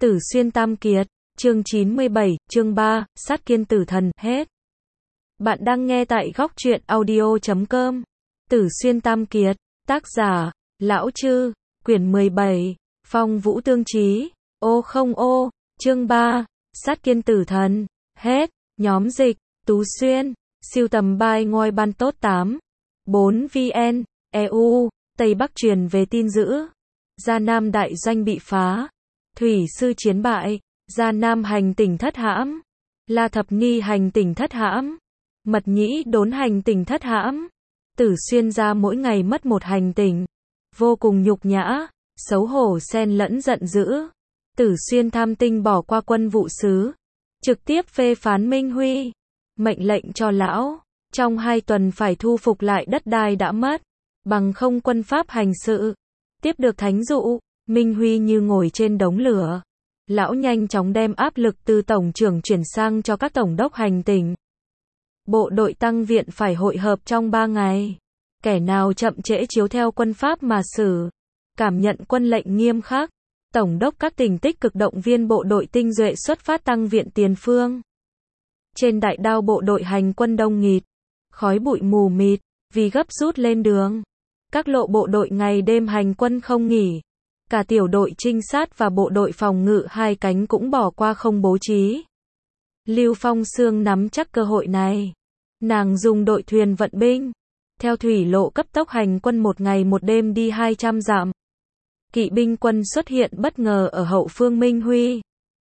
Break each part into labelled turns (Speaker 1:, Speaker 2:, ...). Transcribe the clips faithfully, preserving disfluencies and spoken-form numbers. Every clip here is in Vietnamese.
Speaker 1: Tử Xuyên Tam Kiệt, chương chín mươi bảy, chương ba, Sát Kiên Tử Thần, hết. Bạn đang nghe tại góc truyện audio chấm com. Tử Xuyên Tam Kiệt, tác giả, Lão Chư, quyển mười bảy, Phong Vũ Tương Chí, ô không ô, chương ba, Sát Kiên Tử Thần, hết, nhóm dịch, Tú Xuyên, siêu tầm bài ngôi ban tốt tám, bốn vn, e u, Tây Bắc truyền về tin dữ. Gia Nam đại doanh bị phá. Thủy sư chiến bại. Gia Nam hành tỉnh thất hãm. La Thập Ni hành tỉnh thất hãm. Mật Nhĩ đốn hành tỉnh thất hãm. Tử Xuyên gia mỗi ngày mất một hành tỉnh. Vô cùng nhục nhã, xấu hổ xen lẫn giận dữ. Tử Xuyên tham tinh bỏ qua quân vụ sứ. Trực tiếp phê phán Minh Huy. Mệnh lệnh cho lão, trong hai tuần phải thu phục lại đất đai đã mất. Bằng không quân pháp hành sự. Tiếp được thánh dụ, Minh Huy như ngồi trên đống lửa. Lão nhanh chóng đem áp lực từ tổng trưởng chuyển sang cho các tổng đốc hành tỉnh. Bộ đội tăng viện phải hội hợp trong ba ngày. Kẻ nào chậm trễ chiếu theo quân pháp mà xử. Cảm nhận quân lệnh nghiêm khắc. Tổng đốc các tỉnh tích cực động viên bộ đội tinh nhuệ xuất phát tăng viện tiền phương. Trên đại đao bộ đội hành quân đông nghịt. Khói bụi mù mịt, vì gấp rút lên đường. Các lộ bộ đội ngày đêm hành quân không nghỉ. Cả tiểu đội trinh sát và bộ đội phòng ngự hai cánh cũng bỏ qua không bố trí. Lưu Phong Sương nắm chắc cơ hội này. Nàng dùng đội thuyền vận binh. Theo thủy lộ cấp tốc hành quân một ngày một đêm đi hai trăm dặm. Kỵ binh quân xuất hiện bất ngờ ở hậu phương Minh Huy.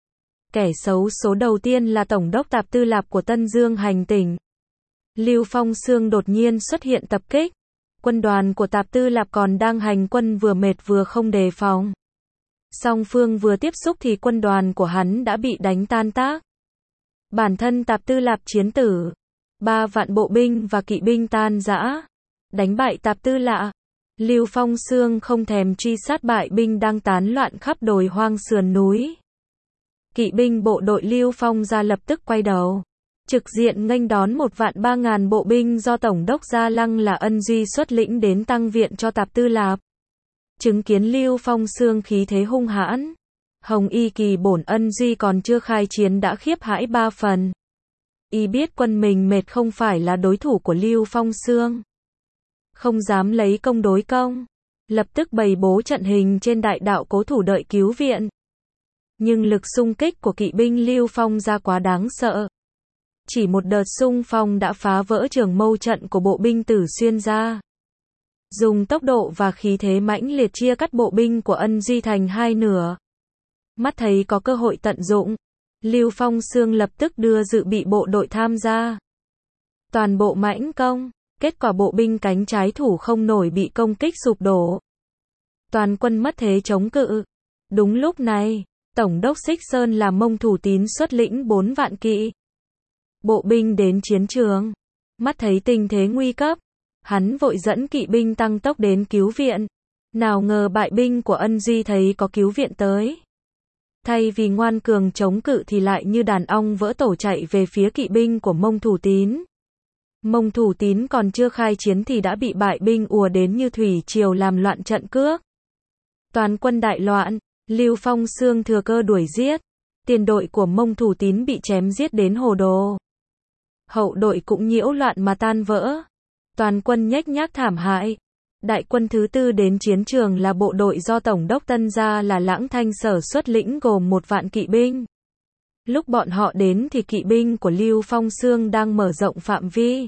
Speaker 1: Kẻ xấu số đầu tiên là Tổng đốc Tạp Tư Lạp của Tân Dương hành tỉnh. Lưu Phong Sương đột nhiên xuất hiện tập kích. Quân đoàn của Tạp Tư Lạp còn đang hành quân vừa mệt vừa không đề phòng. Song phương vừa tiếp xúc thì quân đoàn của hắn đã bị đánh tan tác. Bản thân Tạp Tư Lạp chiến tử. Ba vạn bộ binh và kỵ binh tan rã. Đánh bại Tạp Tư Lạp. Lưu Phong Sương không thèm truy sát bại binh đang tán loạn khắp đồi hoang sườn núi. Kỵ binh bộ đội Lưu Phong ra lập tức quay đầu. Trực diện nghênh đón một vạn ba ngàn bộ binh do Tổng đốc Gia Lăng là Ân Duy xuất lĩnh đến tăng viện cho Tạp Tư Lạp. Chứng kiến Lưu Phong Sương khí thế hung hãn. Hồng Y Kỳ bổn Ân Duy còn chưa khai chiến đã khiếp hãi ba phần. Y biết quân mình mệt không phải là đối thủ của Lưu Phong Sương. Không dám lấy công đối công. Lập tức bày bố trận hình trên đại đạo cố thủ đợi cứu viện. Nhưng lực xung kích của kỵ binh Lưu Phong ra quá đáng sợ. Chỉ một đợt xung phong đã phá vỡ trường mâu trận của bộ binh Tử Xuyên ra. Dùng tốc độ và khí thế mãnh liệt chia cắt bộ binh của Ân Duy thành hai nửa. Mắt thấy có cơ hội tận dụng, Lưu Phong Sương lập tức đưa dự bị bộ đội tham gia. Toàn bộ mãnh công, kết quả bộ binh cánh trái thủ không nổi bị công kích sụp đổ. Toàn quân mất thế chống cự. Đúng lúc này, Tổng đốc Xích Sơn là Mông Thủ Tín xuất lĩnh bốn vạn kỵ. Bộ binh đến chiến trường. Mắt thấy tình thế nguy cấp. Hắn vội dẫn kỵ binh tăng tốc đến cứu viện. Nào ngờ bại binh của Ân Duy thấy có cứu viện tới. Thay vì ngoan cường chống cự thì lại như đàn ong vỡ tổ chạy về phía kỵ binh của Mông Thủ Tín. Mông Thủ Tín còn chưa khai chiến thì đã bị bại binh ùa đến như thủy triều làm loạn trận cước. Toàn quân đại loạn, Lưu Phong Sương thừa cơ đuổi giết. Tiền đội của Mông Thủ Tín bị chém giết đến hồ đồ. Hậu đội cũng nhiễu loạn mà tan vỡ. Toàn quân nhếch nhác thảm hại. Đại quân thứ tư đến chiến trường là bộ đội do Tổng đốc Tân Gia là Lãng Thanh Sở xuất lĩnh gồm một vạn kỵ binh. Lúc bọn họ đến thì kỵ binh của Lưu Phong Sương đang mở rộng phạm vi.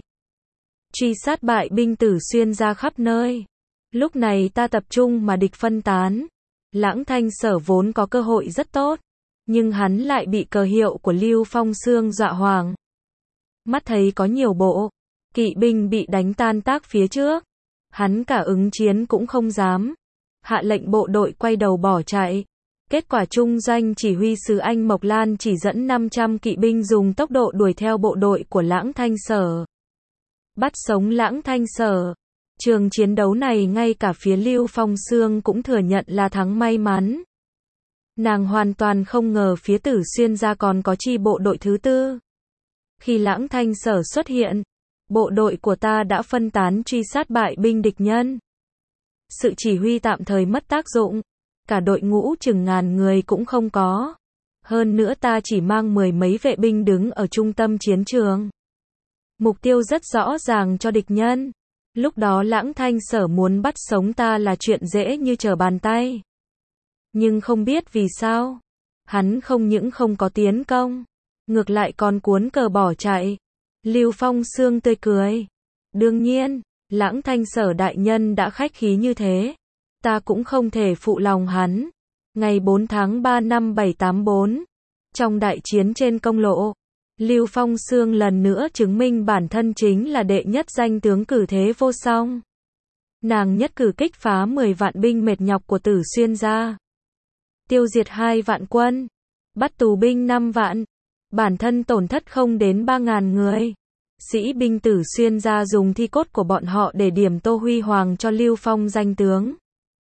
Speaker 1: Truy sát bại binh Tử Xuyên ra khắp nơi. Lúc này ta tập trung mà địch phân tán. Lãng Thanh Sở vốn có cơ hội rất tốt. Nhưng hắn lại bị cờ hiệu của Lưu Phong Sương dọa hoàng. Mắt thấy có nhiều bộ kỵ binh bị đánh tan tác phía trước. Hắn cả ứng chiến cũng không dám. Hạ lệnh bộ đội quay đầu bỏ chạy. Kết quả trung doanh chỉ huy sứ Anh Mộc Lan chỉ dẫn năm trăm kỵ binh dùng tốc độ đuổi theo bộ đội của Lãng Thanh Sở. Bắt sống Lãng Thanh Sở. Trường chiến đấu này ngay cả phía Lưu Phong Sương cũng thừa nhận là thắng may mắn. Nàng hoàn toàn không ngờ phía Tử Xuyên ra còn có chi bộ đội thứ tư. Khi Lãng Thanh Sở xuất hiện, bộ đội của ta đã phân tán truy sát bại binh địch nhân. Sự chỉ huy tạm thời mất tác dụng. Cả đội ngũ chừng ngàn người cũng không có. Hơn nữa ta chỉ mang mười mấy vệ binh đứng ở trung tâm chiến trường. Mục tiêu rất rõ ràng cho địch nhân. Lúc đó Lãng Thanh Sở muốn bắt sống ta là chuyện dễ như trở bàn tay. Nhưng không biết vì sao, hắn không những không có tiến công, ngược lại còn cuốn cờ bỏ chạy. Lưu Phong Xương tươi cười. Đương nhiên, Lãng Thanh Sở đại nhân đã khách khí như thế, ta cũng không thể phụ lòng hắn. Ngày bốn tháng ba năm bảy tám bốn, trong đại chiến trên công lộ, Lưu Phong Xương lần nữa chứng minh bản thân chính là đệ nhất danh tướng cử thế vô song. Nàng nhất cử kích phá mười vạn binh mệt nhọc của Tử Xuyên gia, tiêu diệt hai vạn quân, bắt tù binh năm vạn, bản thân tổn thất không đến ba ngàn người. Sĩ binh Tử Xuyên gia dùng thi cốt của bọn họ để điểm tô huy hoàng cho Lưu Phong danh tướng.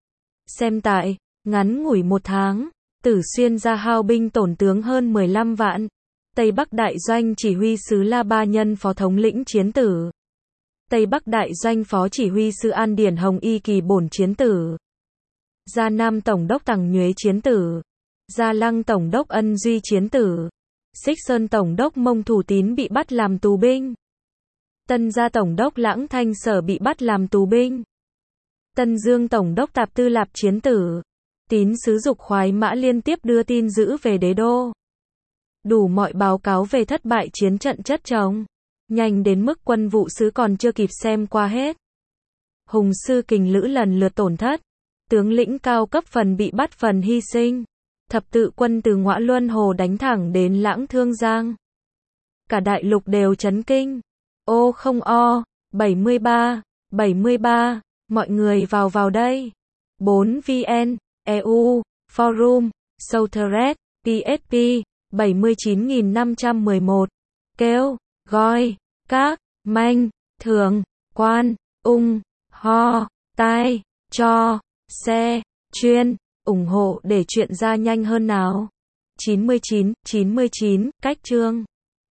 Speaker 1: Xem tại, ngắn ngủi một tháng, Tử Xuyên gia hao binh tổn tướng hơn mười lăm vạn. Tây Bắc Đại Doanh chỉ huy sứ La Ba Nhân phó thống lĩnh chiến tử. Tây Bắc Đại Doanh phó chỉ huy sứ An Điển Hồng Y Kỳ bổn chiến tử. Gia Nam Tổng đốc Tằng Nhuế chiến tử. Gia Lăng Tổng đốc Ân Duy chiến tử. Xích Sơn Tổng đốc Mông Thủ Tín bị bắt làm tù binh. Tân Gia Tổng đốc Lãng Thanh Sở bị bắt làm tù binh. Tân Dương Tổng đốc Tạp Tư Lạp chiến tử. Tín sứ Dục Khoái Mã liên tiếp đưa tin dữ về đế đô. Đủ mọi báo cáo về thất bại chiến trận chất chồng. Nhanh đến mức quân vụ sứ còn chưa kịp xem qua hết. Hùng sư kình lữ lần lượt tổn thất. Tướng lĩnh cao cấp phần bị bắt phần hy sinh. Thập tự quân từ Ngõa Luân Hồ đánh thẳng đến Lãng Thương Giang. Cả đại lục đều chấn kinh. Ô không o, bảy mươi ba, bảy mươi ba, mọi người vào vào đây. bốn vn, e u, Forum, Southred, pê ét pê, bảy mươi chín nghìn năm trăm mười một. Kêu, gọi, các, manh, thường, quan, ung, ho, tai, cho, xe, chuyên, ủng hộ để chuyện ra nhanh hơn nào. chín mươi chín, chín mươi chín, cách chương.